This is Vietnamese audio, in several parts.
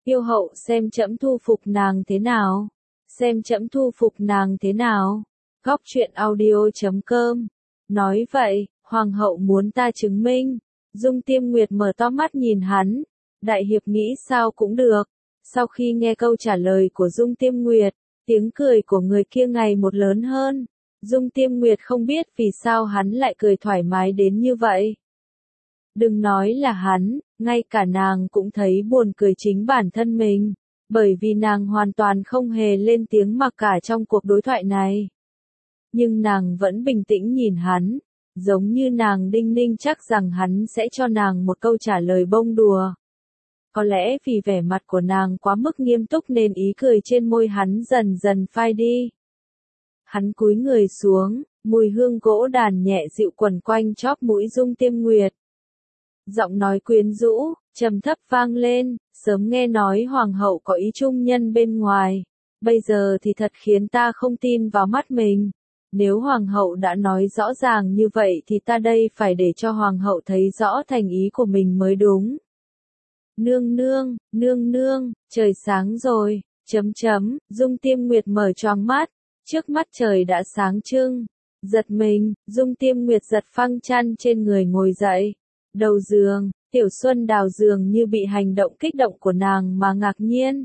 Yêu hậu xem trẫm thu phục nàng thế nào. Xem trẫm thu phục nàng thế nào. Góc truyện audio.com. Nói vậy, hoàng hậu muốn ta chứng minh. Dung Tiêm Nguyệt mở to mắt nhìn hắn. Đại hiệp nghĩ sao cũng được. Sau khi nghe câu trả lời của Dung Tiêm Nguyệt, tiếng cười của người kia ngày một lớn hơn. Dung Tiêm Nguyệt không biết vì sao hắn lại cười thoải mái đến như vậy. Đừng nói là hắn, ngay cả nàng cũng thấy buồn cười chính bản thân mình, bởi vì nàng hoàn toàn không hề lên tiếng mặc cả trong cuộc đối thoại này. Nhưng nàng vẫn bình tĩnh nhìn hắn, giống như nàng đinh ninh chắc rằng hắn sẽ cho nàng một câu trả lời bông đùa. Có lẽ vì vẻ mặt của nàng quá mức nghiêm túc nên ý cười trên môi hắn dần dần phai đi. Hắn cúi người xuống, mùi hương gỗ đàn nhẹ dịu quẩn quanh chóp mũi Dung Tiêm Nguyệt. Giọng nói quyến rũ, trầm thấp vang lên, sớm nghe nói hoàng hậu có ý trung nhân bên ngoài, bây giờ thì thật khiến ta không tin vào mắt mình. Nếu hoàng hậu đã nói rõ ràng như vậy thì ta đây phải để cho hoàng hậu thấy rõ thành ý của mình mới đúng. Nương nương, trời sáng rồi, Dung Tiêm Nguyệt mở choàng mắt, trước mắt trời đã sáng trưng. Giật mình, Dung Tiêm Nguyệt giật phăng chăn trên người ngồi dậy. Đầu giường, Tiểu Xuân Đào dường như bị hành động kích động của nàng mà ngạc nhiên.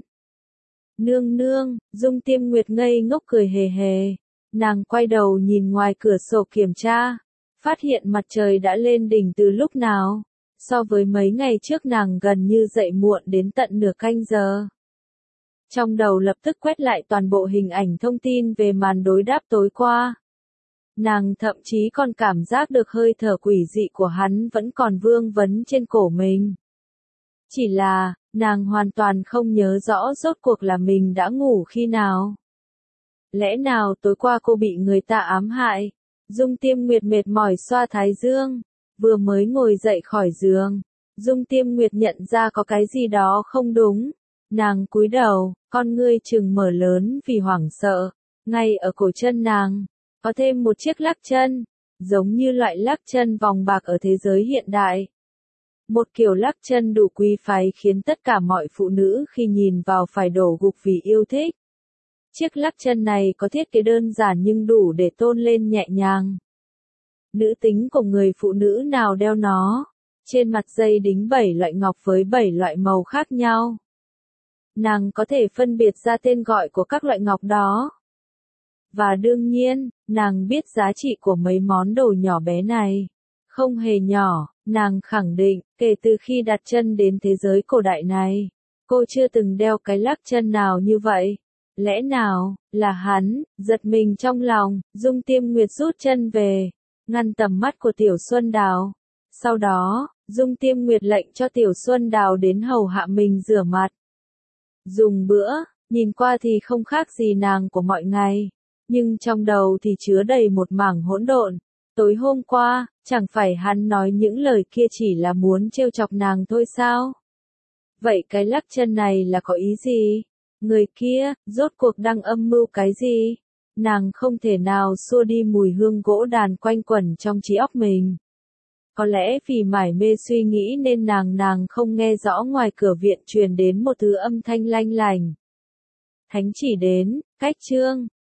Nương, Dung Tiêm Nguyệt ngây ngốc cười hề hề. Nàng quay đầu nhìn ngoài cửa sổ kiểm tra, phát hiện mặt trời đã lên đỉnh từ lúc nào. So với mấy ngày trước nàng gần như dậy muộn đến tận nửa canh giờ. Trong đầu lập tức quét lại toàn bộ hình ảnh thông tin về màn đối đáp tối qua. Nàng thậm chí còn cảm giác được hơi thở quỷ dị của hắn vẫn còn vương vấn trên cổ mình. Chỉ là, nàng hoàn toàn không nhớ rõ rốt cuộc là mình đã ngủ khi nào. Lẽ nào tối qua cô bị người ta ám hại? Dung Tiêm Nguyệt mệt mỏi xoa thái dương, vừa mới ngồi dậy khỏi giường. Dung Tiêm Nguyệt nhận ra có cái gì đó không đúng. Nàng cúi đầu, con ngươi trừng mở lớn vì hoảng sợ. Ngay ở cổ chân nàng, có thêm một chiếc lắc chân, giống như loại lắc chân vòng bạc ở thế giới hiện đại. Một kiểu lắc chân đủ quý phái khiến tất cả mọi phụ nữ khi nhìn vào phải đổ gục vì yêu thích. Chiếc lắc chân này có thiết kế đơn giản nhưng đủ để tôn lên nhẹ nhàng. Nữ tính của người phụ nữ nào đeo nó, trên mặt dây đính 7 loại ngọc với 7 loại màu khác nhau. Nàng có thể phân biệt ra tên gọi của các loại ngọc đó. Và đương nhiên, nàng biết giá trị của mấy món đồ nhỏ bé này. Không hề nhỏ, nàng khẳng định, kể từ khi đặt chân đến thế giới cổ đại này, cô chưa từng đeo cái lắc chân nào như vậy. Lẽ nào, là hắn? Giật mình trong lòng, Dung Tiêm Nguyệt rút chân về, ngăn tầm mắt của Tiểu Xuân Đào. Sau đó, Dung Tiêm Nguyệt lệnh cho Tiểu Xuân Đào đến hầu hạ mình rửa mặt. Dùng bữa, nhìn qua thì không khác gì nàng của mọi ngày, nhưng trong đầu thì chứa đầy một mảng hỗn độn. Tối hôm qua, chẳng phải hắn nói những lời kia chỉ là muốn trêu chọc nàng thôi sao? Vậy cái lắc chân này là có ý gì? Người kia, rốt cuộc đang âm mưu cái gì? Nàng không thể nào xua đi mùi hương gỗ đàn quanh quẩn trong trí óc mình. Có lẽ vì mải mê suy nghĩ nên nàng không nghe rõ ngoài cửa viện truyền đến một thứ âm thanh lanh lành. Thánh chỉ đến, cách chương,